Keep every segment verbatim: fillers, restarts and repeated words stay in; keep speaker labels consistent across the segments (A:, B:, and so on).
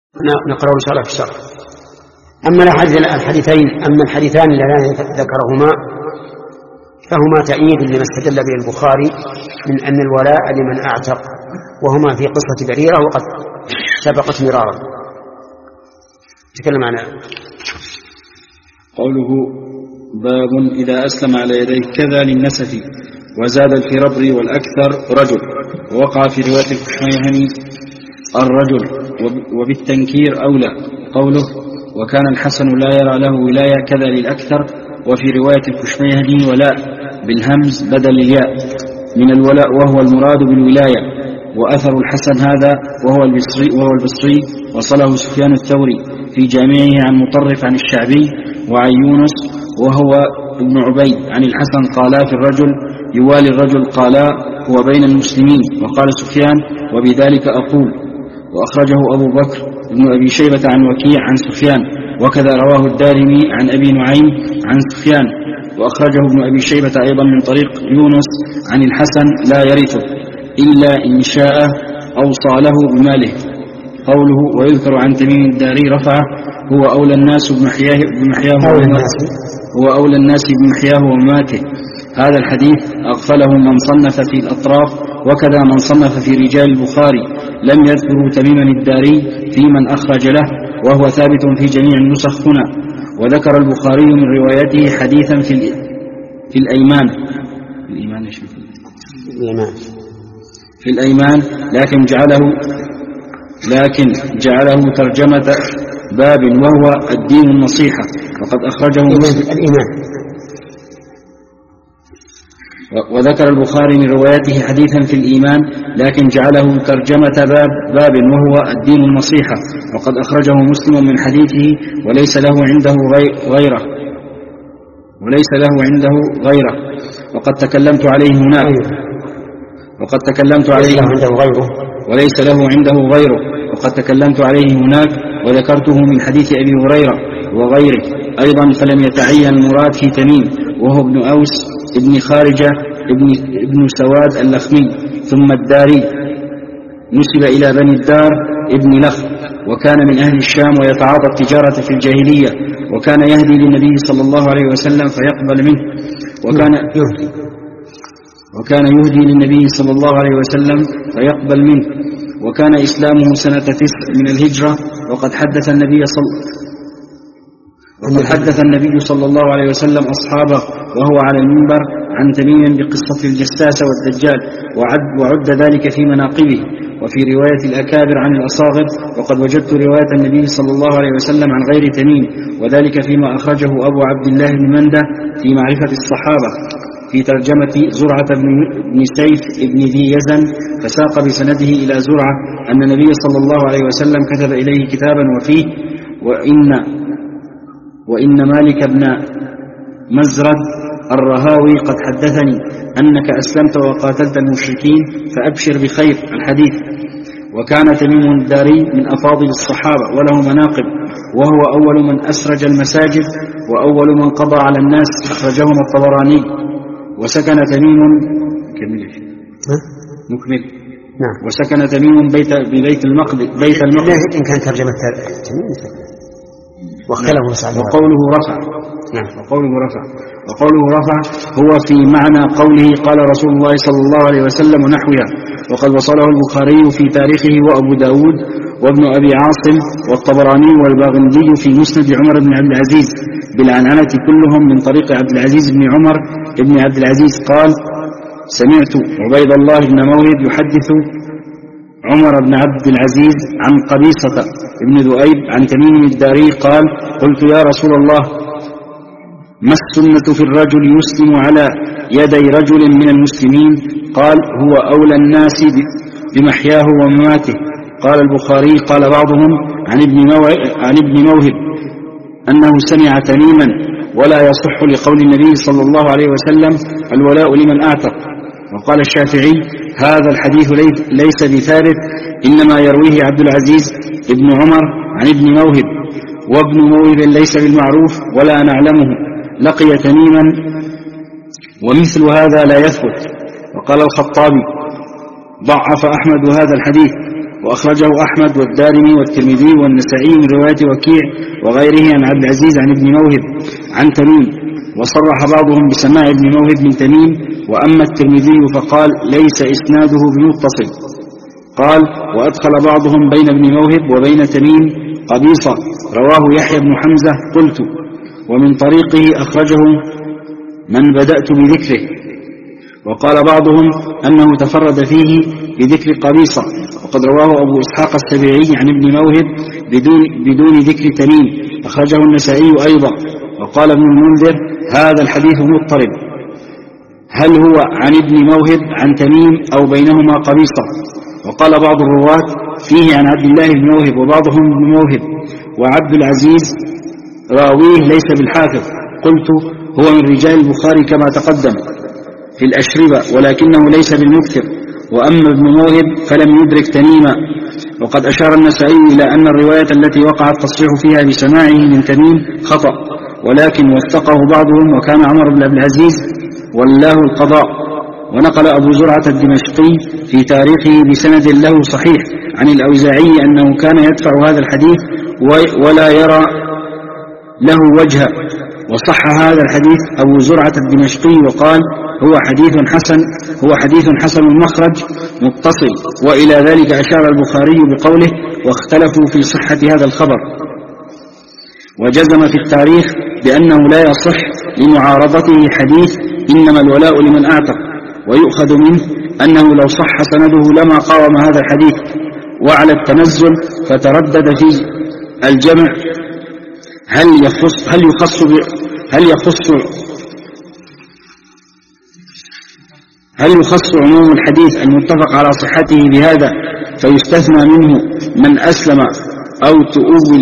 A: نقرأ إن شاء الله في الشرح. أما الحديثين أما الحديثان اللذان ذكرهما فهما تأييد لما استدل به البخاري من أن الولاء لمن أعتق، وهما في قصة بريرة وقد سبقت مرارا. تكلم عنها.
B: قوله باب إذا أسلم على يديه كذا للنسف، وزاد الفربري والأكثر رجل، ووقع في رواية الكشميهني الرجل وبالتنكير أولى. قوله وكان الحسن لا يرى له ولاية كذا للأكثر، وفي رواية الكشميهني ولاء بالهمز بدل الياء من الولاء وهو المراد بالولاية. وأثر الحسن هذا وهو البصري, وهو البصري وصله سفيان الثوري في جامعه عن مطرف عن الشعبي وعن يونس وهو ابن عبيد عن الحسن قالا في الرجل يوالي الرجل قالا هو بين المسلمين. وقال سفيان وبذلك أقول. وأخرجه أبو بكر ابن أبي شيبة عن وكيع عن سفيان، وكذا رواه الدارمي عن أبي نعيم عن سفيان. وأخرجه ابن أبي شيبة أيضا من طريق يونس عن الحسن لا يرثه إلا إن شاء أوصى له بماله. قوله ويذكر عن تميم الداري رفعه هو أولى الناس بمحياه, بمحياه هو أولى الناس بمحياه ومماته. هذا الحديث أغفله من صنف في الأطراف، وكذا من صنف في رجال البخاري لم يذكروا تميما الداري في من أخرج له، وهو ثابت في جميع النسخ هنا. وذكر البخاري من روايته حديثا في في الأيمان الإيمان
A: الإيمان
B: في الأيمان لكن جعله لكن جعله ترجمة باب وهو الدين النصيحة، وقد أخرجه
A: الإيمان.
B: وذكر البخاري من روايته حديثا في الإيمان لكن جعله ترجمة باب, باب وهو الدين النصيحة، وقد أخرجه مسلم من حديثه وليس له عنده غيره وليس له عنده غيره وقد تكلمت عليه هناك وقد تكلمت عليه وليس له عنده غيره وقد تكلمت عليه هناك وذكرته من حديث أبي هريرة وغيره أيضا، فلم يتعين المراد في تميم وهو ابن أوس ابن خارجة ابن, ابن سواد اللخمي ثم الداري، نسب إلى بني الدار ابن لخ، وكان من أهل الشام ويتعاطى التجارة في الجاهلية، وكان يهدي للنبي صلى الله عليه وسلم فيقبل منه وكان يهدي وكان يهدي للنبي صلى الله عليه وسلم فيقبل منه وكان إسلامه سنة تسع من الهجرة. وقد حدث النبي صلى وقد حدث النبي صلى الله عليه وسلم أصحابه وهو على المنبر عن تميم بقصة الجساسة والدجال وعد, وعد ذلك في مناقبه. وفي رواية الأكابر عن الأصاغر وقد وجدت رواية النبي صلى الله عليه وسلم عن غير تميم، وذلك فيما أخرجه أبو عبد الله بن مندة في معرفة الصحابة في ترجمة زرعة بن سيف بن ذي يزن، فساق بسنده إلى زرعة أن النبي صلى الله عليه وسلم كتب إليه كتابا وفيه وإن, وإن مالك بن مزرد الرهاوي قد حدثني أنك أسلمت وقاتلت المشركين فأبشر بخير الحديث. وكان تميم الداري من أفاضل الصحابة وله مناقب، وهو أول من أسرج المساجد وأول من قضى على الناس، أخرجهم الطبراني. وسكن تميم مكمل
A: نعم.
B: وسكن تميم بيت ببيت المقدس بيت المقدس
A: إن كان ترجمة تميم واختلفوا سعد.
B: وقوله رفع
A: نعم.
B: وقوله رفع وقوله رفع هو في معنى قوله قال رسول الله صلى الله عليه وسلم ونحوها، وقد وصله البخاري في تاريخه وأبو داود وابن أبي عاصم والطبراني والباغندي في مسند عمر بن عبد العزيز بالعنعنة كلهم من طريق عبد العزيز بن عمر بن عبد العزيز قال سمعت عبيد الله بن موهب يحدث عمر بن عبد العزيز عن قبيصة بن ذؤيب عن تميم الداري قال قلت يا رسول الله ما السنة في الرجل يسلم على يدي رجل من المسلمين؟ قال هو أولى الناس بمحياه ومماته. قال البخاري قال بعضهم عن ابن, عن ابن موهب أنه سمع تميما ولا يصح لقول النبي صلى الله عليه وسلم الولاء لمن أعتق. وقال الشافعي هذا الحديث ليس بثابت، إنما يرويه عبد العزيز ابن عمر عن ابن موهب، وابن موهب ليس بالمعروف ولا نعلمه لقي تميما ومثل هذا لا يثبت. وقال الخطابي ضعف أحمد هذا الحديث وأخرجه أحمد والدارمي والترمذي والنسائي من رواية وكيع وغيره عن عبد العزيز عن ابن موهب عن تميم، وصرح بعضهم بسماع ابن موهب من تميم. وأما الترمذي فقال ليس إسناده بمتصل. قال وأدخل بعضهم بين ابن موهب وبين تميم قبيصة رواه يحيى بن حمزة قلت. ومن طريقه أخرجه من بدأت بذكره. وقال بعضهم أنه تفرد فيه بذكر قبيصة، وقد رواه أبو إسحاق السبيعي عن ابن موهب بدون, بدون ذكر تميم، أخرجه النسائي أيضا. وقال ابن المنذر هذا الحديث مضطرب، هل هو عن ابن موهب عن تميم أو بينهما قبيصة؟ وقال بعض الرواة فيه عن عبد الله بن موهب وبعضهم ابن موهب، وعبد العزيز راويه ليس بالحافظ. قلت هو من رجال البخاري كما تقدم في الأشربة ولكنه ليس بالمكثر. وأما ابن موهب فلم يدرك تميما. وقد أشار النسائي إلى أن الرواية التي وقع التصريح فيها بسماعه من تميم خطأ، ولكن وثقه بعضهم وكان عمر بن عبد العزيز والله القضاء. ونقل أبو زرعة الدمشقي في تاريخه بسند له صحيح عن الأوزاعي أنه كان يدفع هذا الحديث ولا يرى له وجها، وصح هذا الحديث أبو زرعة الدمشقي وقال هو حديث حسن هو حديث حسن المخرج متصل. وإلى ذلك أشار البخاري بقوله واختلفوا في صحة هذا الخبر، وجزم في التاريخ بأنه لا يصح لمعارضته حديث إنما الولاء لمن أعتق، ويؤخذ منه أنه لو صح سنده لما قاوم هذا الحديث. وعلى التنزل فتردد في الجمع هل يخص هل يخص هل يخص هل يخص عموم الحديث المتفق على صحته بهذا فيستثنى منه من أسلم أو تؤول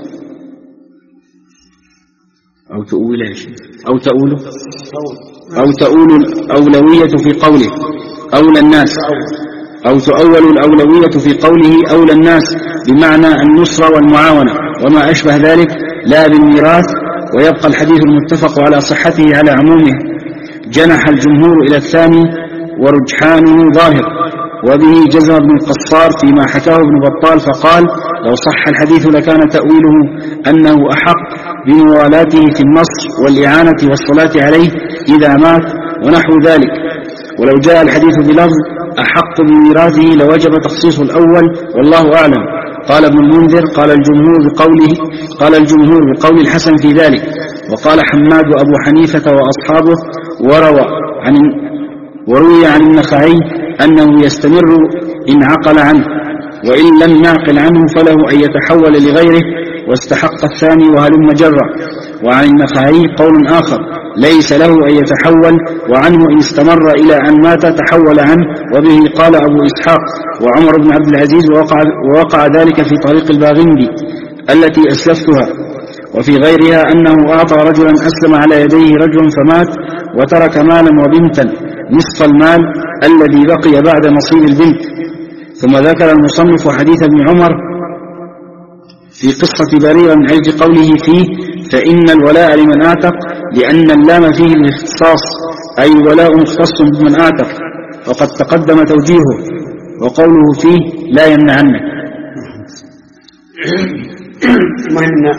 B: أو تؤول أو تؤول أو تؤول الأولوية في قوله أولى الناس أو تؤول الأولوية في قوله أولى الناس بمعنى النصرة والمعاونة وما أشبه ذلك لا بالميراث، ويبقى الحديث المتفق على صحته على عمومه. جنح الجمهور إلى الثاني ورجحانه ظاهر، وبه جزم ابن القصار فيما حكاه ابن بطال فقال لو صح الحديث لكان تأويله أنه أحق بموالاته في النصر والإعانة والصلاة عليه إذا مات ونحو ذلك. ولو جاء الحديث بلفظ أحق بميراثه لوجب تخصيص الأول والله أعلم. قال ابن المنذر قال الجمهور بقوله قال الجمهور بقول الحسن في ذلك. وقال حماد وأبو حنيفة وأصحابه وروى عن وروي عن النخعي أنه يستمر إن عقل عنه، وإن لم يعقل عنه فله أن يتحول لغيره واستحق الثاني وهلم جرا. وعن النخعي قول آخر ليس له أن يتحول، وعنه إن استمر إلى أن مات تحول عنه، وبه قال أبو إسحاق وعمر بن عبد العزيز، ووقع, ووقع ذلك في طريق الباغندي التي أسلفتها. وفي غيرها أنه أعطى رجلا أسلم على يديه رجل فمات وترك مالا وبنتا نصف المال الذي بقي بعد نصيب البنت. ثم ذكر المصنف حديث ابن عمر في قصة بريرة من أجل قوله فيه فإن الولاء لمن أعتق، لأن اللام فيه الاختصاص أي ولاء مختص بمن أعتق، وقد تقدم توجيهه، وقوله فيه لا يمنعنك.
A: المهم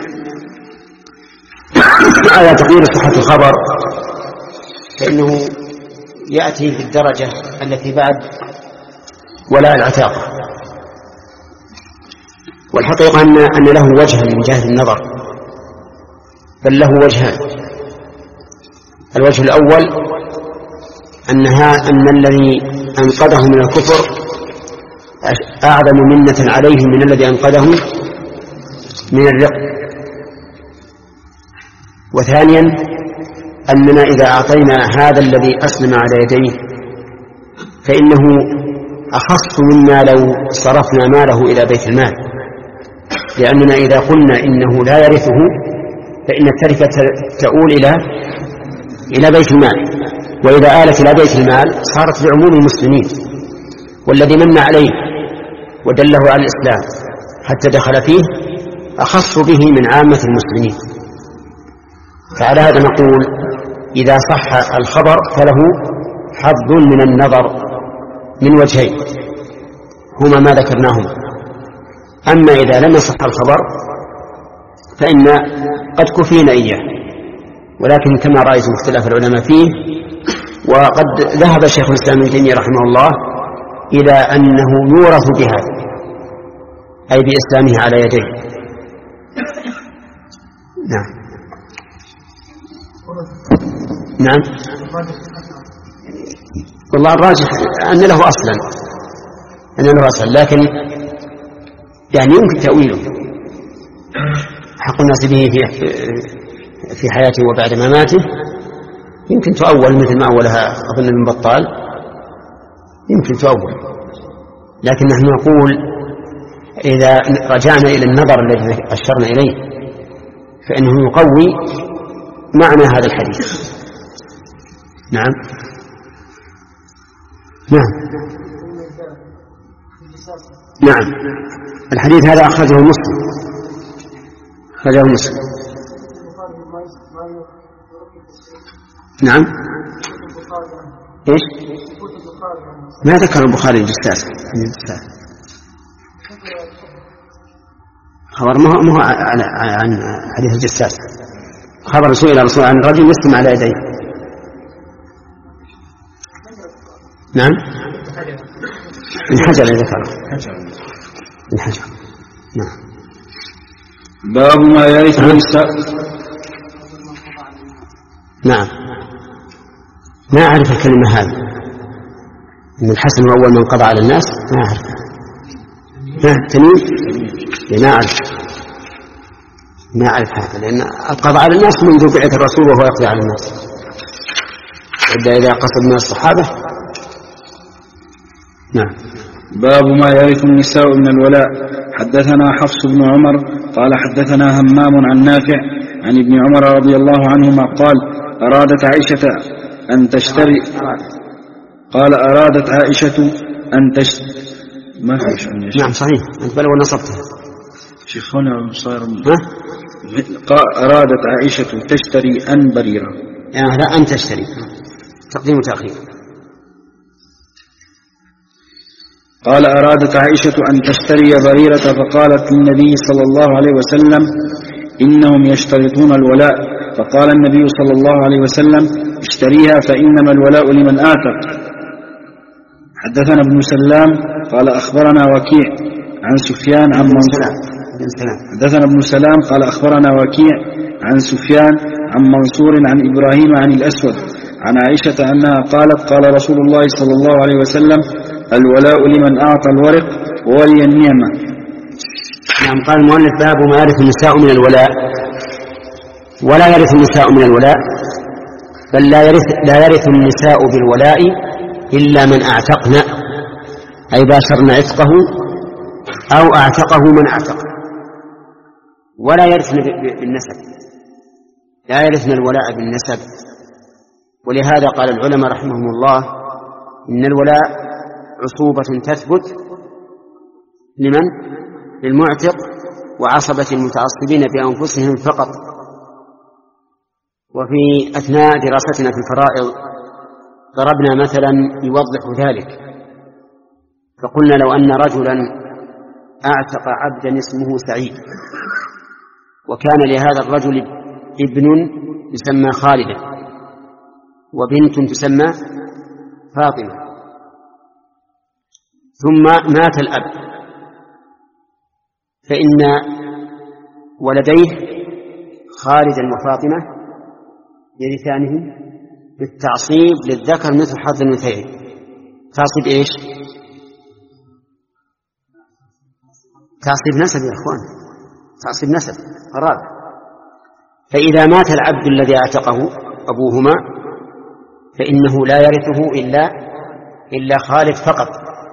A: على تقدير صحة الخبر فإنه يأتي في الدرجة التي بعد ولاء العتاقة، والحقيقة أن, أن له وجها من جهة النظر، بل له وجهان. الوجه الأول أنها أن الذي أنقذه من الكفر أعظم منة عليه من الذي أنقذه من الرق. وثانيا أننا إذا أعطينا هذا الذي أسلم على يديه فإنه أخص مما لو صرفنا ماله إلى بيت المال، لأننا إذا قلنا إنه لا يرثه فإن التركة تؤول إلى إلى بيت المال، وإذا آلت إلى بيت المال صارت لعموم المسلمين، والذي من عليه ودله على الإسلام حتى دخل فيه أخص به من عامة المسلمين. فعلى هذا نقول إذا صح الخبر فله حظ من النظر من وجهين. هما ما ذكرناهما. أما إذا لم يصح الخبر فإن قد كفينا إياه، ولكن كما رأيت اختلاف العلماء فيه. وقد ذهب شيخ الإسلام ابن تيمية رحمه الله إلى أنه يورث بهذا، أي بإسلامه على يديه. نعم نعم والله الراجح أن له أصلا أن له أصلا لكن يعني يمكن تأويله. حق الناس به في حياته وبعد مماته يمكن تؤول مثل ما أولها أظن من بطال، يمكن تؤول. لكن نحن نقول إذا رجعنا إلى النظر الذي أشرنا إليه فإنه يقوي معنى هذا الحديث. نعم نعم نعم الحديث هذا أخرجه مسلم أخرجه مسلم نعم. إيش؟ ما ذكر البخاري الجساس خبر ما هو عن حديث الجساس، خبر سئل رسول عن الرجل يسلم على يديه. نعم الحجر ذكره الحجر. نعم.
B: باب ما يرث النساء.
A: نعم ما أعرف الكلمة هذه إن الحسن هو أول من قضى على الناس، ما أعرف. ما تميم ما أعرف ما أعرف هذا، لأن القضاء على الناس منذ بعثة الرسول وهو يقضي على الناس، إلا إذا قصد من الصحابة. نعم.
B: باب ما يرث النساء من الولاء. حدثنا حفص بن عمر قال حدثنا همام عن نافع عن ابن عمر رضي الله عنهما قال أرادت عائشة أن تشتري قال أرادت عائشة أن تشتري ما فيش
A: نعم صحيح أنت بلغ نصبتها
B: شيخنا صار أرادت عائشة تشتري أن بريرة
A: يعني لا أن تشتري تقديم وتأخير.
B: قال أرادت عائشة أن تشتري بريرة فقالت للنبي صلى الله عليه وسلم إنهم يشترطون الولاء، فقال النبي صلى الله عليه وسلم اشتريها فإنما الولاء لمن آتق. حدثنا ابن سلام قال أخبرنا وكيع عن سفيان عن منصور. حدثنا ابن سلام قال أخبرنا وكيع عن سفيان عن منصور عن إبراهيم عن الأسود عن عائشة أنها قالت قال رسول الله صلى الله عليه وسلم الولاء لمن أعطى الورق وولي النعمة.
A: نعم. قال المؤلف باب ما يرث النساء من الولاء. ولا يرث النساء من الولاء بل لا يرث, لا يرث النساء بالولاء إلا من أعتقن، أي باشرن عتقه أو أعتقه من أعتقه. ولا يرثن بالنسب، لا يرثن الولاء بالنسب. ولهذا قال العلماء رحمهم الله إن الولاء عصوبة تثبت لمن؟ للمعتق وعصبة المتعصبين بأنفسهم فقط. وفي أثناء دراستنا في الفرائض ضربنا مثلا يوضح ذلك، فقلنا لو أن رجلا أعتق عبدا اسمه سعيد وكان لهذا الرجل ابن يسمى خالد وبنت تسمى فاطمة، ثم مات الأب، فإن ولديه خالدا وفاطمة يرثانه بالتعصيب للذكر مثل حظ الأنثيين. تعصيب إيش؟ تعصيب نسب يا إخوان، تعصيب نسب قرابة. فإذا مات العبد الذي اعتقه أبوهما فإنه لا يرثه إلا إلا خالد فقط.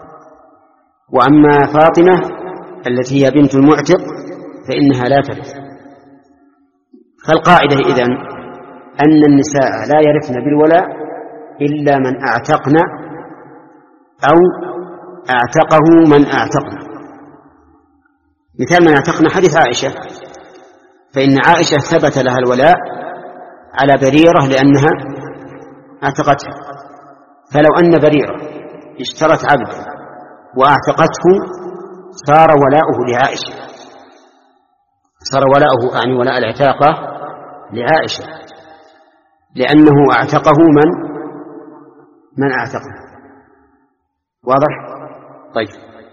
A: وأما فاطمة التي هي بنت المعتق فإنها لا ترث. فالقاعدة إذن أن النساء لا يرثن بالولاء إلا من أعتقن أو أعتقه من أعتقن. مثال من أعتقن حديث عائشة، فإن عائشة ثبت لها الولاء على بريرة لأنها أعتقتها. فلو أن بريرة اشترت عبدا وأعتقته صار ولاؤه لعائشة، صار ولاؤه أعني ولاء العتاقة لعائشة، لأنه أعتقه من من أعتقه. واضح؟ طيب.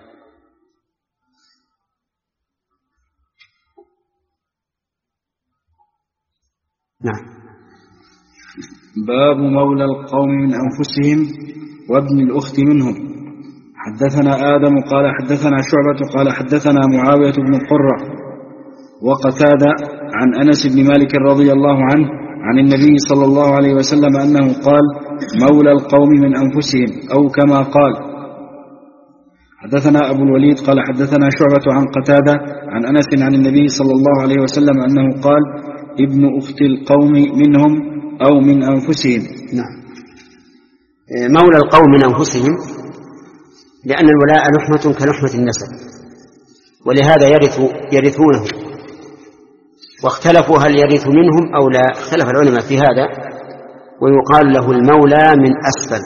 A: نعم.
B: باب مولى القوم من أنفسهم وابن الأخت منهم. حدثنا آدم قال حدثنا شعبة قال حدثنا معاوية بن قرة وقتادة عن أنس بن مالك رضي الله عنه عن النبي صلى الله عليه وسلم أنه قال مولى القوم من أنفسهم، أو كما قال. حدثنا أبو الوليد قال حدثنا شعبة عن قتادة عن أنس عن النبي صلى الله عليه وسلم أنه قال ابن أخت القوم منهم أو من أنفسهم.
A: نعم. مولى القوم من أنفسهم، لأن الولاء لحمة كلحمة النسب، ولهذا يرث يرثونه. واختلفوا هل يرث منهم أو لا، اختلف العلماء في هذا. ويقال له المولى من أسفل.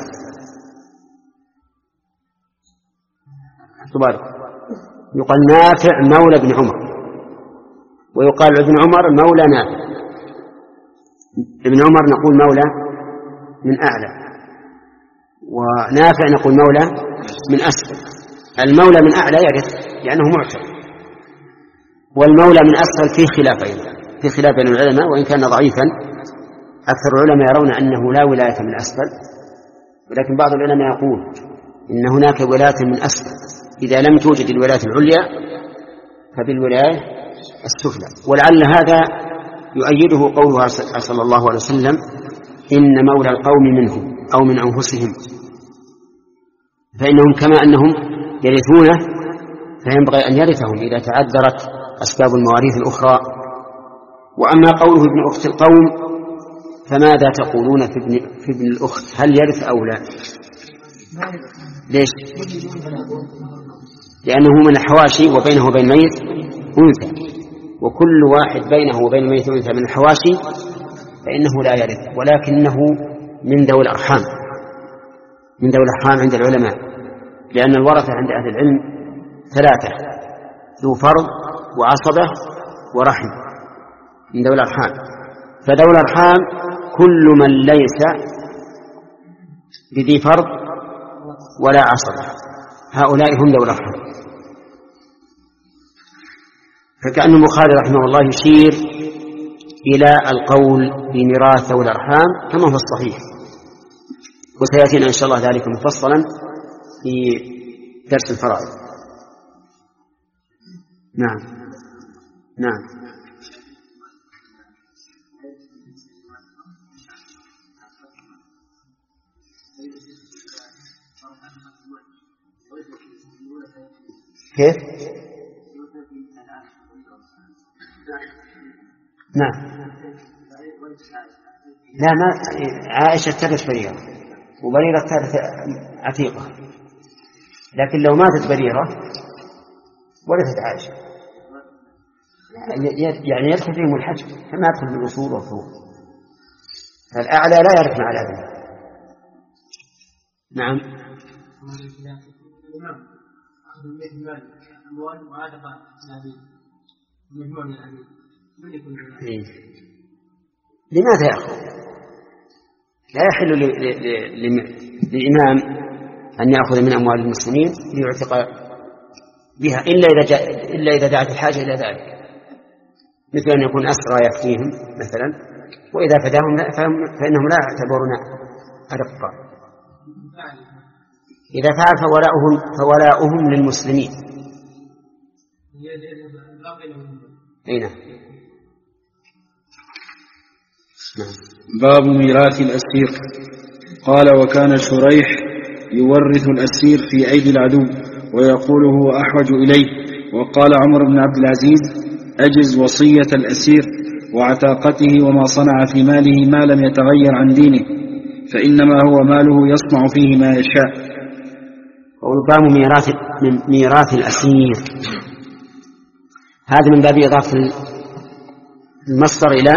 A: يقال نافع مولى ابن عمر، ويقال ابن عمر مولى نافع. ابن عمر نقول مولى من أعلى، ونافع نقول مولى من أسفل. المولى من أعلى يرث لأنه معتق، والمولى من أسفل فيه خلافين في خلاف بين العلماء، وإن كان ضعيفا. أكثر العلماء يرون أنه لا ولاية من أسفل، ولكن بعض العلماء يقول إن هناك ولاية من أسفل إذا لم توجد الولاية العليا فبالولاية السفلى. ولعل هذا يؤيده قوله صلى الله عليه وسلم إن مولى القوم منهم أو من أنفسهم، فإنهم كما أنهم يرثونه فينبغي أن يرثهم إذا تعذرت أسباب المواريث الأخرى. وأما قوله ابن أخت القوم فماذا تقولون في ابن, في ابن الأخت، هل يرث أو لا؟ ليش؟ لأنه من الحواشي وبينه وبين الميت أنثى، وكل واحد بينه وبين الميت أنثى من الحواشي فإنه لا يرث، ولكنه من ذوي الأرحام، من ذوي الأرحام عند العلماء، لأن الورثة عند أهل العلم ثلاثة: ذو فرض وعصبة ورحم، من ذوي الأرحام. فذوي الأرحام كل من ليس بذي فرض ولا عصبة، هؤلاء هم ذوي الأرحام. فكأن البخاري رحمه الله يشير إلى القول بميراث ذوي الأرحام كما هو الصحيح، وسيأتينا إن شاء الله ذلك مفصلا في درس الفرائض. نعم نعم. كيف؟ نعم. لا، ما عائشة ترث بريرة، وبريرة ترث عتيقة، لكن لو ماتت بريرة ورثت عائشة، يعني يدخل فيهم الحجب كما يدخل بالأصول والفروع، فالأعلى لا يرث مع الأدنى. نعم. إيه. لماذا يأخذ؟ لا يحل للإمام أن يأخذ من أموال المسلمين ليعتق بها إلا إذا جاء إلا إذا دعت الحاجة إلى ذلك، مثل أن يكون أسرى يفتيهم مثلا، وإذا فداهم فإنهم لا يعتبرون أرقا. إذا فعل فولاؤهم فولاؤهم للمسلمين. أين؟
B: باب ميراث الأسير. قال: وكان شريح يورث الأسير في أيدي العدو ويقول هو أحوج إليه. وقال عمر بن عبد العزيز: أجز وصية الأسير وعتاقته وما صنع في ماله ما لم يتغير عن دينه، فإنما هو ماله يصنع فيه ما يشاء.
A: وباب ميراث من ميراث الأسير، هذا من باب إضافة المصدر إلى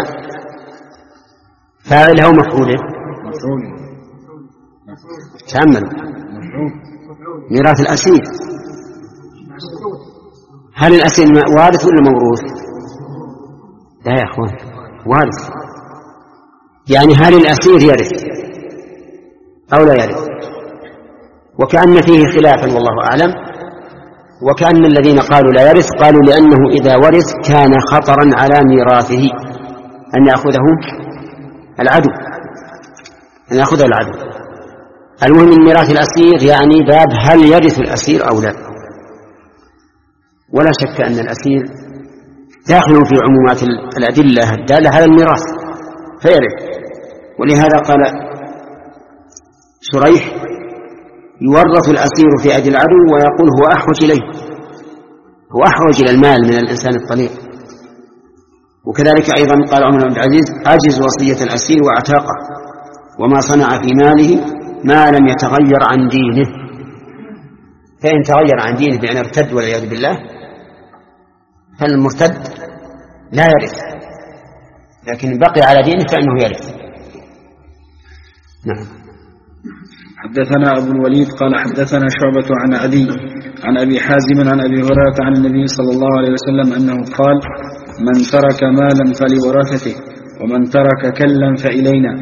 A: فاعله ومفعوله. تأملوا: ميراث الأسير هل الأسير وارث ولا موروث؟ لا يا أخوان، وارث. يعني هل الأسير يرث أو لا يرث؟ وكأن فيه خلافا والله أعلم، وكأن الذين قالوا لا يرث قالوا لأنه إذا ورث كان خطرا على ميراثه أن يأخذه العدو أن يأخذه العدو. المهم من ميراث الأسير يعني باب هل يرث الأسير أو لا. ولا شك أن الأسير داخل في عمومات الأدلة الدالة على الميراث فيرث. ولهذا قال شريح: يورث الأسير في أيدي العدو ويقول هو أحوج إليه، هو أحوج إلى المال من الإنسان الطليق. وكذلك أيضا قال عمر بن العزيز: أجز وصية الأسير واعتاقه وما صنع في ماله ما لم يتغير عن دينه. فإن تغير عن دينه بأن ارتد والعياذ بالله فالمرتد لا يرث، لكن بقي على دينه فإنه يرث. نعم.
B: حدثنا أبو الوليد قال حدثنا شعبة عن عدي عن أبي حازم عن أبي هريرة عن النبي صلى الله عليه وسلم أنه قال: من ترك مالا فلورثته ومن ترك كلا فإلينا.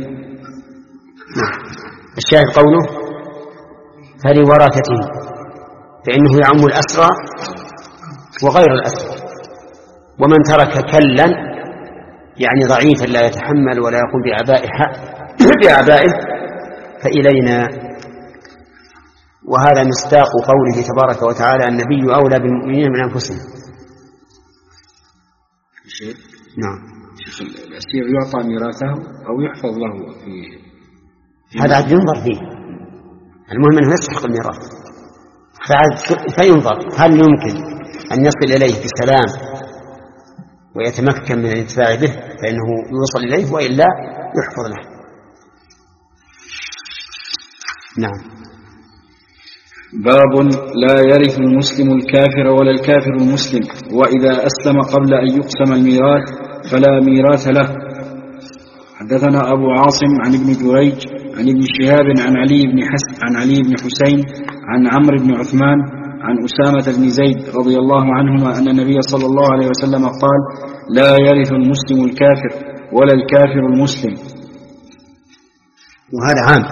A: الشاهد قوله فلورثته، فإنه يعم الأسرى وغير الأسرى. ومن ترك كلا يعني ضعيفا لا يتحمل ولا يقوم بأعبائه فإلينا. وهذا مصداق قوله تبارك وتعالى: النبي أولى بالمؤمنين من أنفسهم.
B: نعم. الأسير يعطى ميراثه أو يحفظ له في
A: هذا عاد ينظر فيه. المهم أنه يستحق الميراث، فينظر هل يمكن أن يصل إليه بسلام ويتمكن من الانتفاع به فإنه يوصل إليه، وإلا يحفظ له. نعم.
B: باب لا يرث المسلم الكافر ولا الكافر المسلم، وإذا أسلم قبل أن يقسم الميراث فلا ميراث له. حدثنا أبو عاصم عن ابن جريج عن ابن شهاب عن علي بن حسن عن علي بن حسين عن عمرو بن عثمان عن أسامة بن زيد رضي الله عنهما أن النبي صلى الله عليه وسلم قال: لا يرث المسلم الكافر ولا الكافر المسلم.
A: وهذا عام،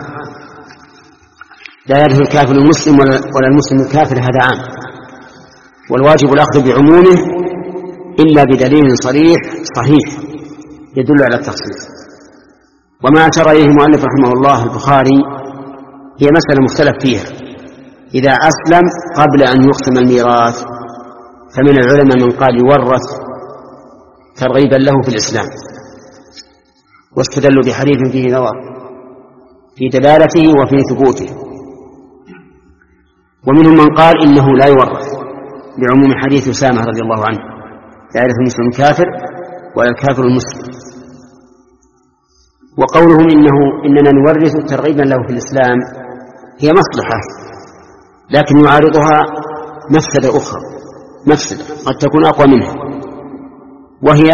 A: لا يرث الكافر المسلم ولا المسلم الكافر، هذا عام، والواجب الأخذ بعمومه إلا بدليل صريح صحيح يدل على التخصيص. وما أشار إليه المؤلف رحمه الله البخاري هي مسألة مختلف فيها. إذا أسلم قبل أن يقسم الميراث فمن العلماء من قال يورث ترغيبا له في الإسلام، واستدلوا بحديث فيه نظر في دلالته وفي ثبوته. ومنهم من قال إنه لا يورث بعموم حديث أسامة رضي الله عنه: لا يرث المسلم الكافر ولا الكافر المسلم. وقولهم إنه إننا نورث ترغيبا له في الإسلام هي مصلحة، لكن يعارضها مفسدة أخرى، مفسدة قد تكون أقوى منها، وهي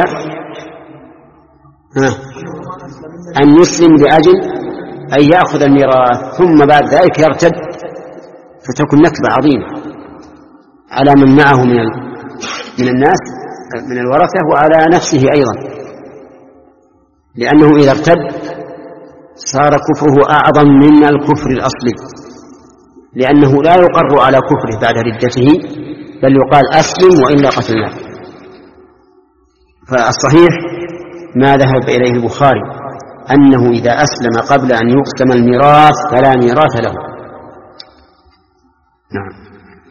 A: أن يسلم لأجل أن يأخذ الميراث ثم بعد ذلك يرتد، فتكون نكبة عظيمة على من معه من من الناس من الورثة وعلى نفسه أيضا، لأنه إذا ارتد صار كفره أعظم من الكفر الأصلي، لأنه لا يقر على كفره بعد ردته، بل يقال أسلم وإلا قتلناه. فالصحيح ما ذهب إليه البخاري أنه إذا أسلم قبل أن يقسم الميراث فلا ميراث له. نعم.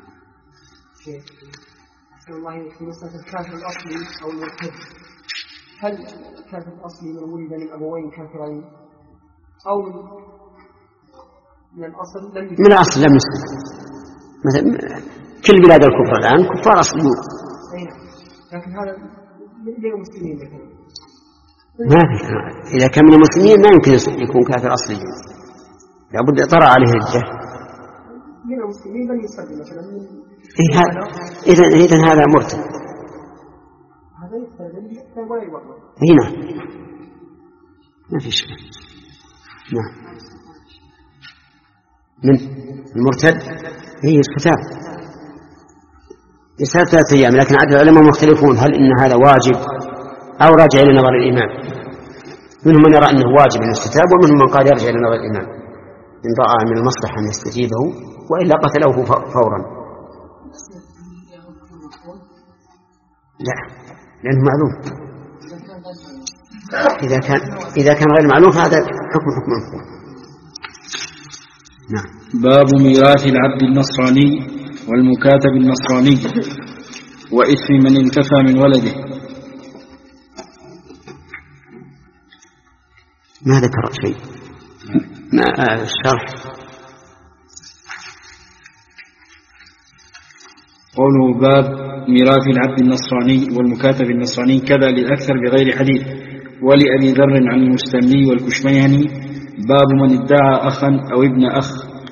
C: الله في مسألة الكافر الأصلي أو المرتد، هل الكافر الأصلي من ولد من أبوين كافرين أو من من الأصل لم يسلم؟
A: من الأصل لم يسلم. مثلا كل بلاد الكفر الآن كفار أصليون.
C: لكن هذا غير مسلمين.
A: ما في، إذا كان من المسلمين ما يمكن يكون كافر أصلي، لابد طرأ عليه الرجة.
C: من المسلمين بل يصلي مثلا.
A: إذا إذا هذا مرتد.
C: هذا يستدل ولا يورث.
A: هنا ما في شيء. نعم. من المرتد هي الكتاب يسأل ثلاثة أيام، لكن عدد العلماء مختلفون هل إن هذا واجب أو راجع إلى نظر الإمام. منهم من يرى أنه واجب أن يستتاب، ومنهم من قال يرجع إلى نظر الإمام إن رأى من المصلحة أن يستجيبه، وإلا قتله فورا. لا، لأنه معلوم. إذا كان إذا كان غير معلوم فهذا حكم حكم مفهوم.
B: نعم. باب ميراث العبد النصراني والمكاتب النصراني وإثم من انتفى من ولده.
A: ما ذكر شيء. ما الشرح.
B: قوله باب ميراث العبد النصراني والمكاتب النصراني كذا للأكثر بغير حديث. ولأبي ذر عن المستملي والكشميهني باب من ادعى أخا أو ابن أخ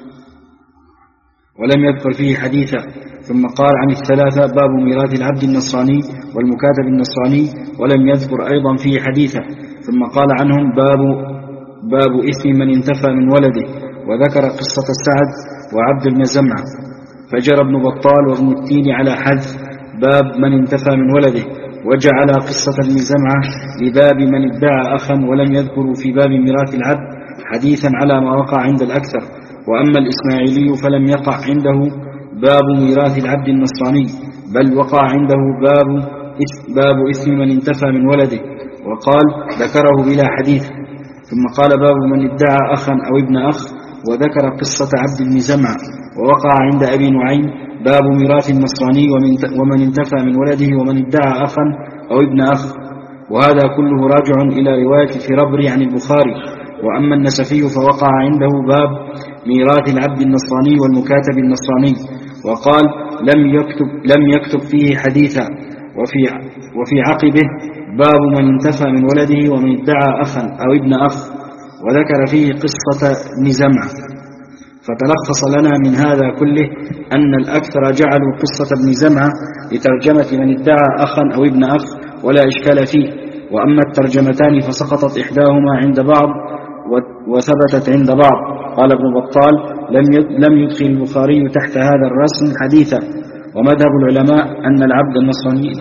B: ولم يذكر فيه حديثا. ثم قال عن الثلاثة باب ميراث العبد النصراني والمكاتب النصراني ولم يذكر أيضا فيه حديثا. ثم قال عنهم باب باب إثم من انتفى من ولده، وذكر قصة السعد وعبد بن زمعة. فجرى ابن بطال وابن التين على حذف باب من انتفى من ولده، وجعل قصة ابن زمعة لباب من ادعى أخا، ولم يذكروا في باب ميراث العبد حديثا على ما وقع عند الأكثر. وأما الإسماعيلي فلم يقع عنده باب ميراث العبد النصراني، بل وقع عنده باب باب إثم من انتفى من ولده، وقال ذكره بلا حديث. ثم قال باب من ادعى أخا أو ابن أخ، وذكر قصة عبد بن زمعة. ووقع عند أبي نعيم باب ميراث النصراني ومن انتفى من ولده ومن ادعى أخا أو ابن أخ، وهذا كله راجع إلى رواية فربري عن البخاري. وأما النسفي فوقع عنده باب ميراث العبد النصراني والمكاتب النصراني، وقال لم يكتب, لم يكتب فيه حديثا. وفي, وفي عقبه باب من انتفى من ولده ومن ادعى أخا أو ابن أخ، وذكر فيه قصة ابن زمعة. فتلخص لنا من هذا كله أن الأكثر جعلوا قصة ابن زمعة لترجمة من ادعى أخا أو ابن أخ، ولا إشكال فيه. وأما الترجمتان فسقطت إحداهما عند بعض وثبتت عند بعض. قال ابن بطال لم يدخل البخاري تحت هذا الرسم حديثا. ومذهب العلماء أن العبد النصراني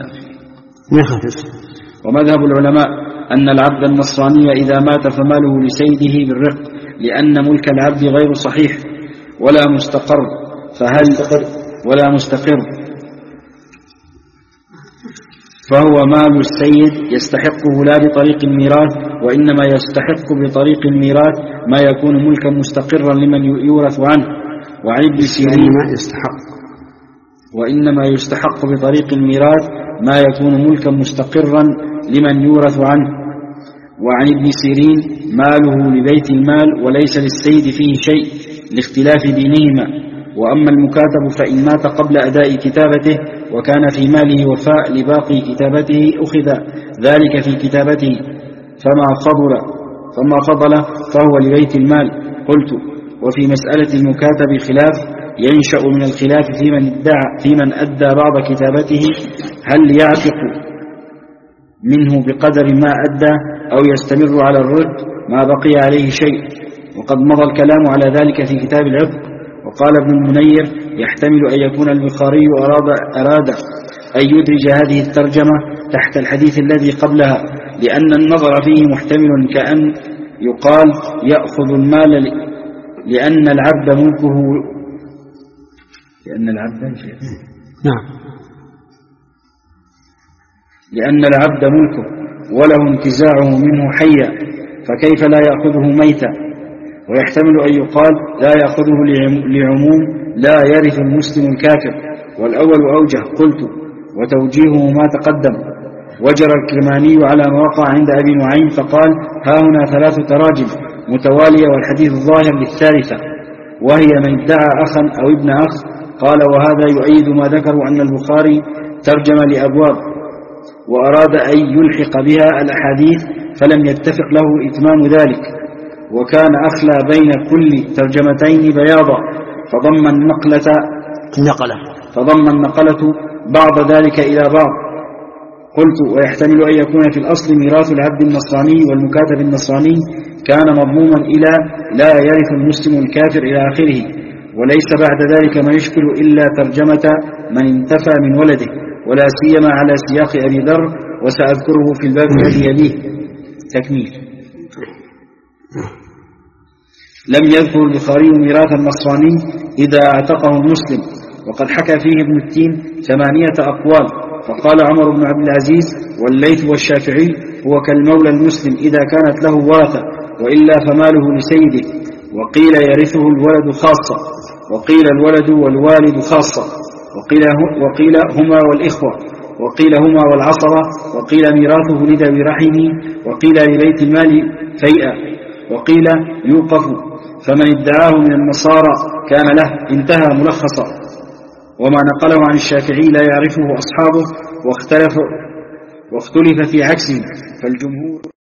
B: ومذهب العلماء أن العبد النصراني إذا مات فماله لسيده بالرق، لأن ملك العبد غير صحيح ولا مستقر. فهل ولا مستقر فهو مال السيد يستحقه لا بطريق الميراث، وإنما يستحق بطريق الميراث ما يكون ملكا مستقرا لمن يورث عنه. وعن ابن سيرين وإنما يستحق بطريق الميراث ما يكون ملكا مستقرا لمن يورث عنه. وعن ابن سيرين ماله لبيت المال وليس للسيد فيه شيء لاختلاف دينهما. وأما المكاتب فإن مات قبل أداء كتابته وكان في ماله وفاء لباقي كتابته أخذ ذلك في كتابته، فما فضل فما فضل فهو لبيت المال. قلت وفي مسألة المكاتب خلاف ينشأ من الخلاف في من ادعى في من أدى بعض كتابته، هل يعتق منه بقدر ما أدى أو يستمر على الرد ما بقي عليه شيء. وقد مضى الكلام على ذلك في كتاب العتق. وقال ابن المنير يحتمل أن يكون البخاري أراد, أراد أن يدرج هذه الترجمة تحت الحديث الذي قبلها، لأن النظر فيه محتمل كأن يقال يأخذ المال لأن العبد ملكه لأن العبد
A: نعم
B: لأن العبد ملكه وله انتزاعه منه حيا، فكيف لا يأخذه ميتا؟ ويحتمل أن يقال لا يأخذه لعموم لا يرث المسلم الكافر، والأول أوجه. قلت وتوجيهه ما تقدم. وجرى الكرماني على ما وقع عند أبي نعيم فقال ها هنا ثلاث تراجم متوالية والحديث الظاهر للثالثة، وهي من ادعى أخا أو ابن أخ. قال وهذا يؤيد ما ذكروا أن البخاري ترجم لأبواب وأراد أن يلحق بها الأحاديث فلم يتفق له إتمام ذلك، وكان أخلى بين كل ترجمتين بياضا، فضم النقلة
A: نقلة
B: فضم النقلة بعض ذلك إلى بعض. قلت ويحتمل أن يكون في الأصل ميراث العبد النصراني والمكاتب النصراني كان مضموما إلى لا يرث المسلم الكافر إلى آخره، وليس بعد ذلك ما يشكل إلا ترجمة من انتفى من ولده، ولا سيما على سياق أبي ذر، وسأذكره في الباب الذي يليه. تكميل. لم يذكر البخاري ميراث النصراني إذا اعتقه المسلم، وقد حكى فيه ابن التين ثمانية أقوال، فقال عمر بن عبد العزيز والليث والشافعي: هو كالمولى المسلم إذا كانت له ورثة، وإلا فماله لسيده. وقيل يرثه الولد خاصة، وقيل الولد والوالد خاصة، وقيل, وقيل هما والإخوة، وقيل هما والعصرة، وقيل ميراثه لذوي رحمه، وقيل لبيت المال فيئة، وقيل يوقف، فمن ادعاه من النصارى كان له. انتهى ملخصا. وما نقله عن الشافعي لا يعرفه أصحابه، واختلف, واختلف في عكسه، فالجمهور